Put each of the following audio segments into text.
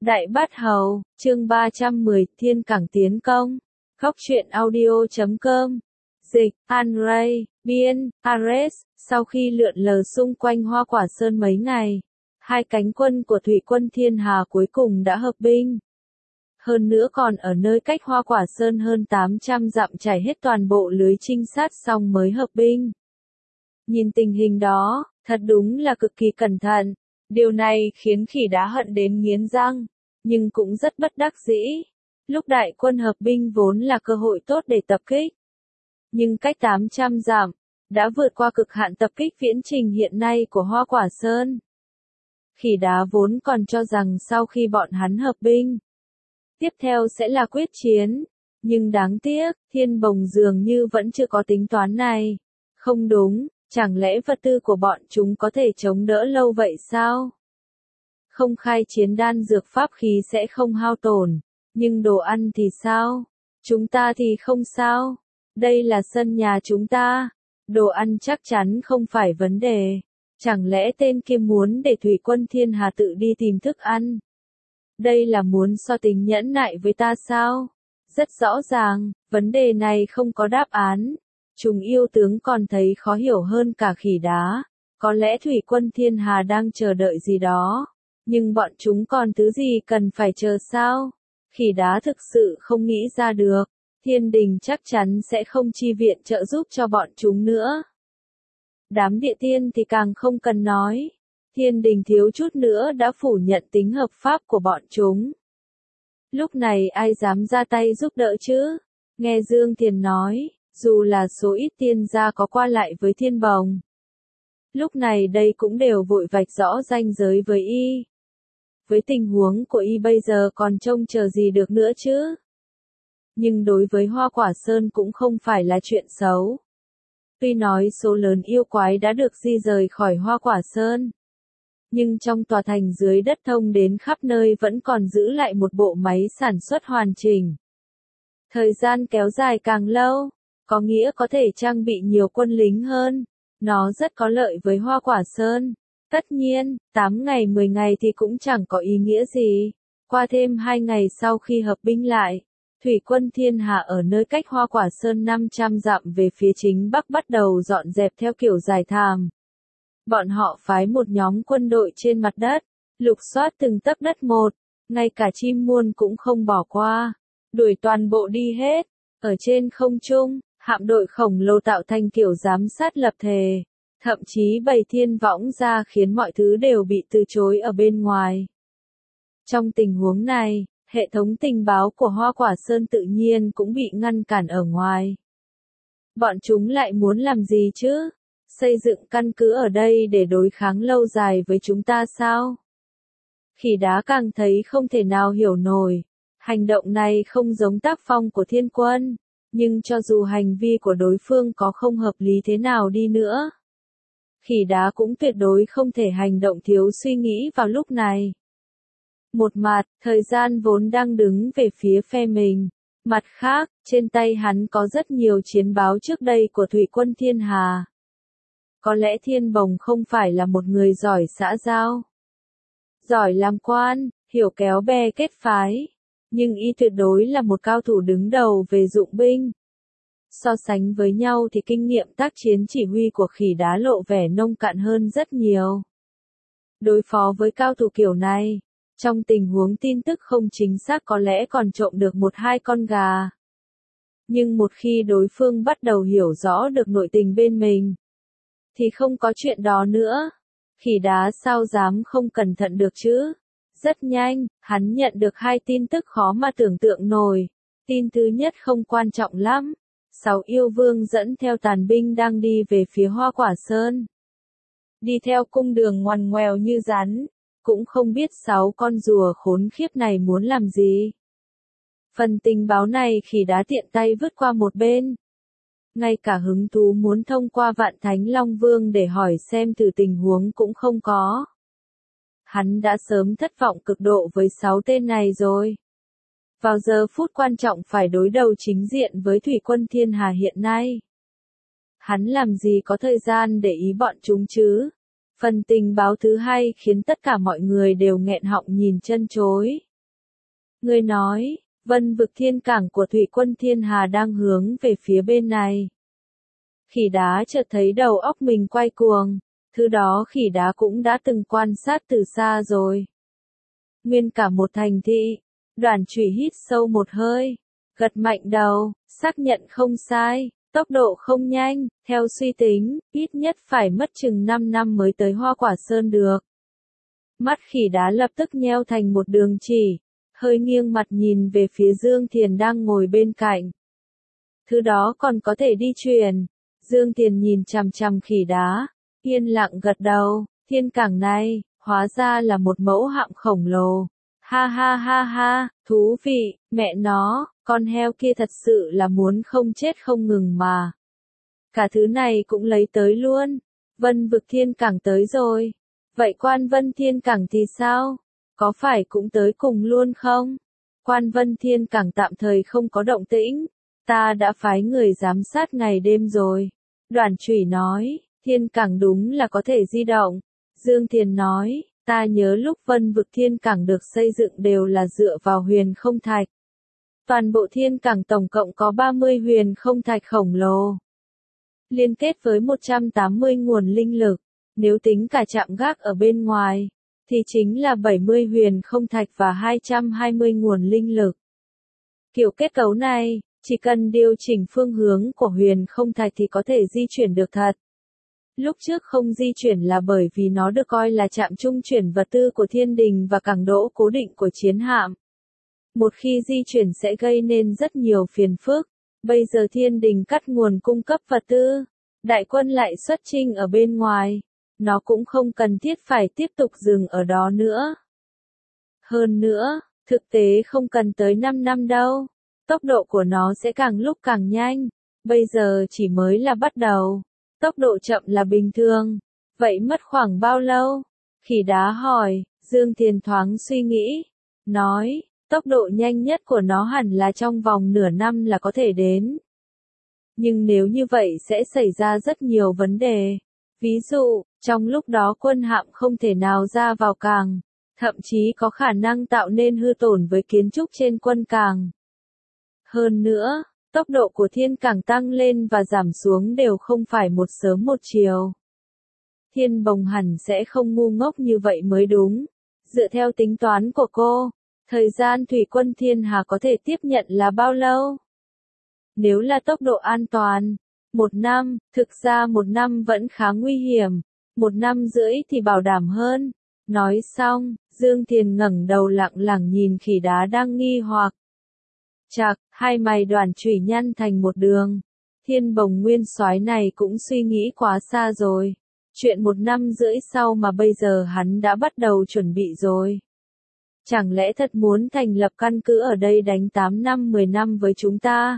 Đại Bát Hầu, chương 310, Thiên Cảng tiến công. Góc truyện audio.com. Dịch, An-Ray, biên, Ares. Sau khi lượn lờ xung quanh Hoa Quả Sơn mấy ngày, hai cánh quân của Thủy quân Thiên Hà cuối cùng đã hợp binh. Hơn nữa còn ở nơi cách Hoa Quả Sơn hơn 800 dặm trải hết toàn bộ lưới trinh sát xong mới hợp binh. Nhìn tình hình đó, thật đúng là cực kỳ cẩn thận. Điều này khiến Khỉ Đá hận đến nghiến răng, nhưng cũng rất bất đắc dĩ. Lúc đại quân hợp binh vốn là cơ hội tốt để tập kích. Nhưng cách 800 dặm, đã vượt qua cực hạn tập kích viễn trình hiện nay của Hoa Quả Sơn. Khỉ Đá vốn còn cho rằng sau khi bọn hắn hợp binh, tiếp theo sẽ là quyết chiến. Nhưng đáng tiếc, Thiên Bồng dường như vẫn chưa có tính toán này. Không đúng. Chẳng lẽ vật tư của bọn chúng có thể chống đỡ lâu vậy sao? Không khai chiến đan dược pháp khí sẽ không hao tổn, nhưng đồ ăn thì sao? Chúng ta thì không sao. Đây là sân nhà chúng ta. Đồ ăn chắc chắn không phải vấn đề. Chẳng lẽ tên kia muốn để Thủy quân Thiên Hà tự đi tìm thức ăn? Đây là muốn so tính nhẫn nại với ta sao? Rất rõ ràng, vấn đề này không có đáp án. Chúng yêu tướng còn thấy khó hiểu hơn cả Khỉ Đá. Có lẽ Thủy quân Thiên Hà đang chờ đợi gì đó. Nhưng bọn chúng còn thứ gì cần phải chờ sao? Khỉ Đá thực sự không nghĩ ra được. Thiên đình chắc chắn sẽ không chi viện trợ giúp cho bọn chúng nữa. Đám địa tiên thì càng không cần nói. Thiên đình thiếu chút nữa đã phủ nhận tính hợp pháp của bọn chúng. Lúc này ai dám ra tay giúp đỡ chứ? Nghe Dương Thiền nói. Dù là số ít tiên gia có qua lại với Thiên Bồng, lúc này đây cũng đều vội vạch rõ ranh giới với y. Với tình huống của y bây giờ còn trông chờ gì được nữa chứ? Nhưng đối với Hoa Quả Sơn cũng không phải là chuyện xấu. Tuy nói số lớn yêu quái đã được di rời khỏi Hoa Quả Sơn, nhưng trong tòa thành dưới đất thông đến khắp nơi vẫn còn giữ lại một bộ máy sản xuất hoàn chỉnh. Thời gian kéo dài càng lâu, có nghĩa có thể trang bị nhiều quân lính hơn. Nó rất có lợi với Hoa Quả Sơn. Tất nhiên, 8 ngày 10 ngày thì cũng chẳng có ý nghĩa gì. Qua thêm 2 ngày sau khi hợp binh lại, Thủy quân Thiên Hà ở nơi cách Hoa Quả Sơn 500 dặm về phía chính bắc bắt đầu dọn dẹp theo kiểu dài thàm. Bọn họ phái một nhóm quân đội trên mặt đất, lục soát từng tấc đất một, ngay cả chim muôn cũng không bỏ qua, đuổi toàn bộ đi hết. Ở trên không trung, hạm đội khổng lồ tạo thành kiểu giám sát lập thể, thậm chí bày thiên võng ra khiến mọi thứ đều bị từ chối ở bên ngoài. Trong tình huống này, hệ thống tình báo của Hoa Quả Sơn tự nhiên cũng bị ngăn cản ở ngoài. Bọn chúng lại muốn làm gì chứ? Xây dựng căn cứ ở đây để đối kháng lâu dài với chúng ta sao? Khỉ Đá càng thấy không thể nào hiểu nổi. Hành động này không giống tác phong của Thiên quân. Nhưng cho dù hành vi của đối phương có không hợp lý thế nào đi nữa, Khỉ Đá cũng tuyệt đối không thể hành động thiếu suy nghĩ vào lúc này. Một mặt, thời gian vốn đang đứng về phía phe mình. Mặt khác, trên tay hắn có rất nhiều chiến báo trước đây của Thủy quân Thiên Hà. Có lẽ Thiên Bồng không phải là một người giỏi xã giao, giỏi làm quan, hiểu kéo bè kết phái. Nhưng y tuyệt đối là một cao thủ đứng đầu về dụng binh. So sánh với nhau thì kinh nghiệm tác chiến chỉ huy của Khỉ Đá lộ vẻ nông cạn hơn rất nhiều. Đối phó với cao thủ kiểu này, trong tình huống tin tức không chính xác có lẽ còn trộm được 1-2 con gà. Nhưng một khi đối phương bắt đầu hiểu rõ được nội tình bên mình, thì không có chuyện đó nữa. Khỉ Đá sao dám không cẩn thận được chứ? Rất nhanh, hắn nhận được 2 tin tức khó mà tưởng tượng nổi. Tin thứ nhất không quan trọng lắm. 6 yêu vương dẫn theo tàn binh đang đi về phía Hoa Quả Sơn. Đi theo cung đường ngoằn ngoèo như rắn, cũng không biết 6 con rùa khốn khiếp này muốn làm gì. Phần tình báo này Khỉ Đá tiện tay vứt qua một bên. Ngay cả hứng thú muốn thông qua Vạn Thánh Long Vương để hỏi xem thử tình huống cũng không có. Hắn đã sớm thất vọng cực độ với 6 tên này rồi. Vào giờ phút quan trọng phải đối đầu chính diện với Thủy quân Thiên Hà hiện nay, hắn làm gì có thời gian để ý bọn chúng chứ? Phần tình báo thứ hai khiến tất cả mọi người đều nghẹn họng nhìn chân chối. Ngươi nói, vân vực thiên cảng của thủy quân thiên hà đang hướng về phía bên này. Khỉ đá chợt thấy đầu óc mình quay cuồng, thứ đó khỉ đá cũng đã từng quan sát từ xa rồi. Nguyên cả một thành thị, Đoàn Chủy hít sâu một hơi, gật mạnh đầu, xác nhận không sai, tốc độ không nhanh, theo suy tính, ít nhất phải mất chừng 5 năm mới tới Hoa Quả Sơn được. Mắt khỉ đá lập tức nheo thành một đường chỉ, hơi nghiêng mặt nhìn về phía Dương Thiền đang ngồi bên cạnh. Thứ đó còn có thể đi chuyển. Dương Thiền nhìn chằm chằm khỉ đá, yên lặng gật đầu, thiên cảng này, hóa ra là một mẫu hạm khổng lồ. Ha ha ha ha, thú vị, mẹ nó, con heo kia thật sự là muốn không chết không ngừng mà. Cả thứ này cũng lấy tới luôn, vân vực thiên cảng tới rồi. Vậy quan vân thiên cảng thì sao? Có phải cũng tới cùng luôn không? Quan vân thiên cảng tạm thời không có động tĩnh. Ta đã phái người giám sát ngày đêm rồi. Đoàn Chủy nói, thiên cảng đúng là có thể di động. Dương Thiền nói, ta nhớ lúc vân vực thiên cảng được xây dựng đều là dựa vào huyền không thạch. Toàn bộ thiên cảng tổng cộng có 30 huyền không thạch khổng lồ. Liên kết với 180 nguồn linh lực. Nếu tính cả trạm gác ở bên ngoài, thì chính là 70 huyền không thạch và 220 nguồn linh lực. Kiểu kết cấu này, chỉ cần điều chỉnh phương hướng của huyền không thạch thì có thể di chuyển được thật. Lúc trước không di chuyển là bởi vì nó được coi là trạm trung chuyển vật tư của thiên đình và cảng đỗ cố định của chiến hạm. Một khi di chuyển sẽ gây nên rất nhiều phiền phức. Bây giờ thiên đình cắt nguồn cung cấp vật tư, đại quân lại xuất chinh ở bên ngoài. Nó cũng không cần thiết phải tiếp tục dừng ở đó nữa. Hơn nữa, thực tế không cần tới 5 năm đâu. Tốc độ của nó sẽ càng lúc càng nhanh. Bây giờ chỉ mới là bắt đầu. Tốc độ chậm là bình thường. Vậy mất khoảng bao lâu? Khỉ đá hỏi, Dương Thiền thoáng suy nghĩ. Nói, tốc độ nhanh nhất của nó hẳn là trong vòng nửa năm là có thể đến. Nhưng nếu như vậy sẽ xảy ra rất nhiều vấn đề. Ví dụ, trong lúc đó quân hạm không thể nào ra vào cảng, thậm chí có khả năng tạo nên hư tổn với kiến trúc trên quân cảng. Hơn nữa, tốc độ của thiên cảng tăng lên và giảm xuống đều không phải một sớm một chiều. Thiên Bồng hẳn sẽ không ngu ngốc như vậy mới đúng. Dựa theo tính toán của cô, thời gian thủy quân thiên hà có thể tiếp nhận là bao lâu? Nếu là tốc độ an toàn, 1 năm, thực ra 1 năm vẫn khá nguy hiểm, 1 năm rưỡi thì bảo đảm hơn. Nói xong, Dương Thiền ngẩng đầu lặng lặng nhìn khỉ đá đang nghi hoặc. Chạc, hai mày Đoàn Chủy nhăn thành một đường. Thiên Bồng nguyên soái này cũng suy nghĩ quá xa rồi. Chuyện 1 năm rưỡi sau mà bây giờ hắn đã bắt đầu chuẩn bị rồi. Chẳng lẽ thật muốn thành lập căn cứ ở đây đánh 8 năm 10 năm với chúng ta?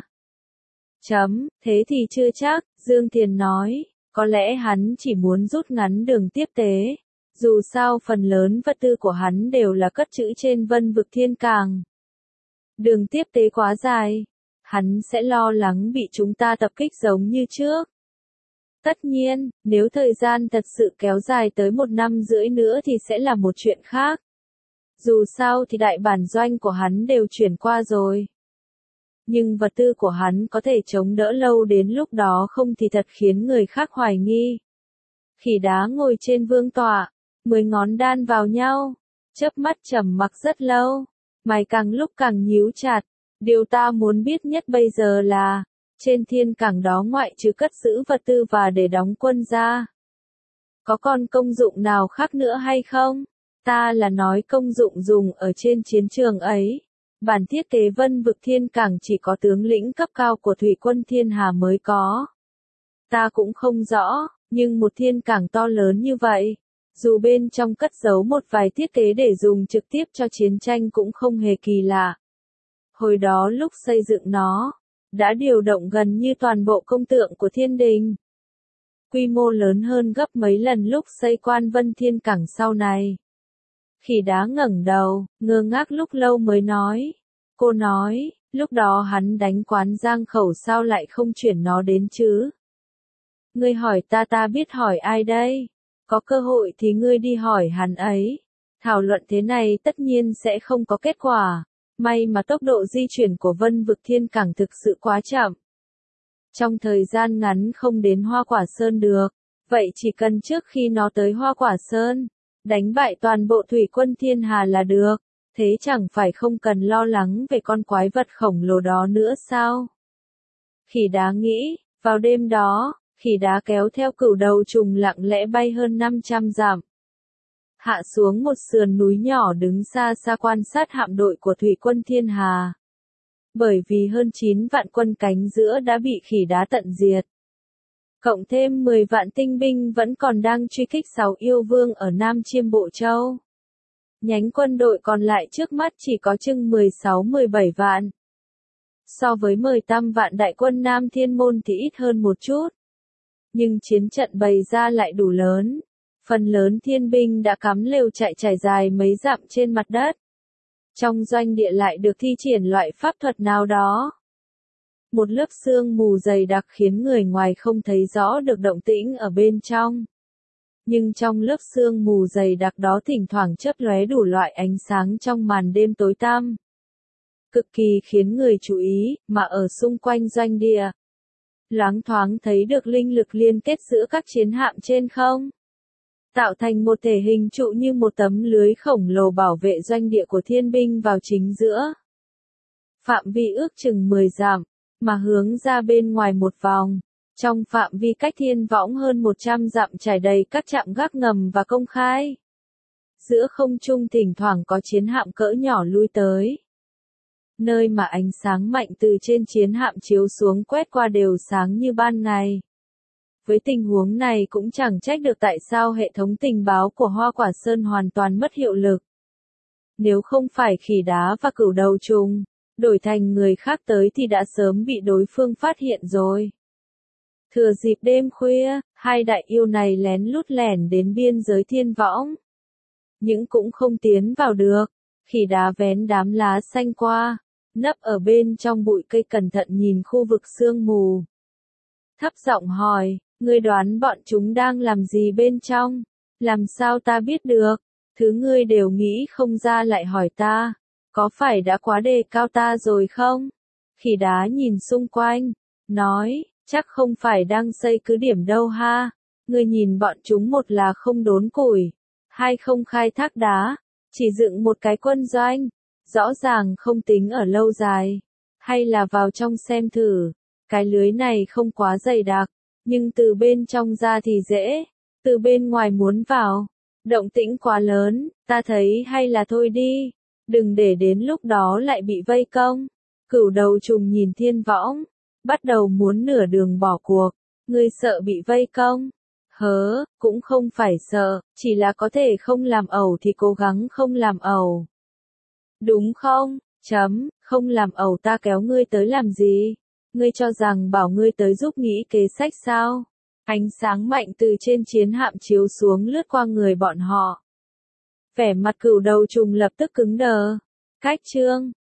Thế thì chưa chắc, Dương Thiền nói, có lẽ hắn chỉ muốn rút ngắn đường tiếp tế. Dù sao phần lớn vật tư của hắn đều là cất trữ trên vân vực thiên cảng. Đường tiếp tế quá dài, hắn sẽ lo lắng bị chúng ta tập kích giống như trước. Tất nhiên, nếu thời gian thật sự kéo dài tới 1 năm rưỡi nữa thì sẽ là một chuyện khác. Dù sao thì đại bản doanh của hắn đều chuyển qua rồi. Nhưng vật tư của hắn có thể chống đỡ lâu đến lúc đó không thì thật khiến người khác hoài nghi. Khỉ đá ngồi trên vương tọa, 10 ngón đan vào nhau, chớp mắt trầm mặc rất lâu, mày càng lúc càng nhíu chặt. Điều ta muốn biết nhất bây giờ là, trên thiên cảng đó ngoại trừ cất giữ vật tư và để đóng quân ra, có còn công dụng nào khác nữa hay không? Ta là nói công dụng dùng ở trên chiến trường ấy. Bản thiết kế vân vực thiên cảng chỉ có tướng lĩnh cấp cao của thủy quân thiên hà mới có. Ta cũng không rõ, nhưng một thiên cảng to lớn như vậy, dù bên trong cất giấu một vài thiết kế để dùng trực tiếp cho chiến tranh cũng không hề kỳ lạ. Hồi đó lúc xây dựng nó, đã điều động gần như toàn bộ công tượng của thiên đình. Quy mô lớn hơn gấp mấy lần lúc xây quan vân thiên cảng sau này. Khỉ đá ngẩng đầu, ngơ ngác lúc lâu mới nói. Cô nói, lúc đó hắn đánh quán giang khẩu sao lại không chuyển nó đến chứ? Ngươi hỏi ta biết hỏi ai đây? Có cơ hội thì ngươi đi hỏi hắn ấy. Thảo luận thế này tất nhiên sẽ không có kết quả. May mà tốc độ di chuyển của Vân Vực Thiên Cảng thực sự quá chậm. Trong thời gian ngắn không đến Hoa Quả Sơn được, vậy chỉ cần trước khi nó tới Hoa Quả Sơn, đánh bại toàn bộ thủy quân thiên hà là được, thế chẳng phải không cần lo lắng về con quái vật khổng lồ đó nữa sao? Khỉ đá nghĩ, vào đêm đó, khỉ đá kéo theo cửu đầu trùng lặng lẽ bay hơn 500 dặm. Hạ xuống một sườn núi nhỏ đứng xa xa quan sát hạm đội của thủy quân thiên hà. Bởi vì hơn 9 vạn quân cánh giữa đã bị khỉ đá tận diệt. Cộng thêm 10 vạn tinh binh vẫn còn đang truy kích 6 yêu vương ở Nam Chiêm Bộ Châu. Nhánh quân đội còn lại trước mắt chỉ có chừng 16-17 vạn. So với 18 vạn đại quân Nam Thiên Môn thì ít hơn một chút. Nhưng chiến trận bày ra lại đủ lớn. Phần lớn thiên binh đã cắm lều chạy trải dài mấy dặm trên mặt đất. Trong doanh địa lại được thi triển loại pháp thuật nào đó. Một lớp sương mù dày đặc khiến người ngoài không thấy rõ được động tĩnh ở bên trong. Nhưng trong lớp sương mù dày đặc đó thỉnh thoảng chớp lóe đủ loại ánh sáng trong màn đêm tối tăm. Cực kỳ khiến người chú ý, mà ở xung quanh doanh địa. Loáng thoáng thấy được linh lực liên kết giữa các chiến hạm trên không. Tạo thành một thể hình trụ như một tấm lưới khổng lồ bảo vệ doanh địa của thiên binh vào chính giữa. Phạm vi ước chừng 10 dặm, mà hướng ra bên ngoài một vòng. Trong phạm vi cách thiên võng hơn 100 dặm trải đầy các trạm gác ngầm và công khai. Giữa không trung thỉnh thoảng có chiến hạm cỡ nhỏ lui tới. Nơi mà ánh sáng mạnh từ trên chiến hạm chiếu xuống quét qua đều sáng như ban ngày. Với tình huống này cũng chẳng trách được tại sao hệ thống tình báo của Hoa Quả Sơn hoàn toàn mất hiệu lực. Nếu không phải khỉ đá và cửu đầu trùng, đổi thành người khác tới thì đã sớm bị đối phương phát hiện rồi. Thừa dịp đêm khuya, hai đại yêu này lén lút lẻn đến biên giới thiên võng. Nhưng cũng không tiến vào được, khỉ đá vén đám lá xanh qua, nấp ở bên trong bụi cây cẩn thận nhìn khu vực sương mù. Thấp giọng hỏi, ngươi đoán bọn chúng đang làm gì bên trong? Làm sao ta biết được? Thứ ngươi đều nghĩ không ra lại hỏi ta. Có phải đã quá đề cao ta rồi không? Khỉ đá nhìn xung quanh, nói, chắc không phải đang xây cứ điểm đâu ha. Ngươi nhìn bọn chúng một là không đốn củi, hai không khai thác đá, chỉ dựng một cái quân doanh. Rõ ràng không tính ở lâu dài. Hay là vào trong xem thử. Cái lưới này không quá dày đặc, nhưng từ bên trong ra thì dễ. Từ bên ngoài muốn vào, động tĩnh quá lớn, ta thấy hay là thôi đi. Đừng để đến lúc đó lại bị vây công. Cửu đầu trùng nhìn thiên võng, bắt đầu muốn nửa đường bỏ cuộc. Ngươi sợ bị vây công? Hớ, cũng không phải sợ, chỉ là có thể không làm ẩu thì cố gắng không làm ẩu. Đúng không? Không làm ẩu ta kéo ngươi tới làm gì? Ngươi cho rằng bảo ngươi tới giúp nghĩ kế sách sao? Ánh sáng mạnh từ trên chiến hạm chiếu xuống lướt qua người bọn họ. Vẻ mặt cửu đầu trùng lập tức cứng đờ. Cách chương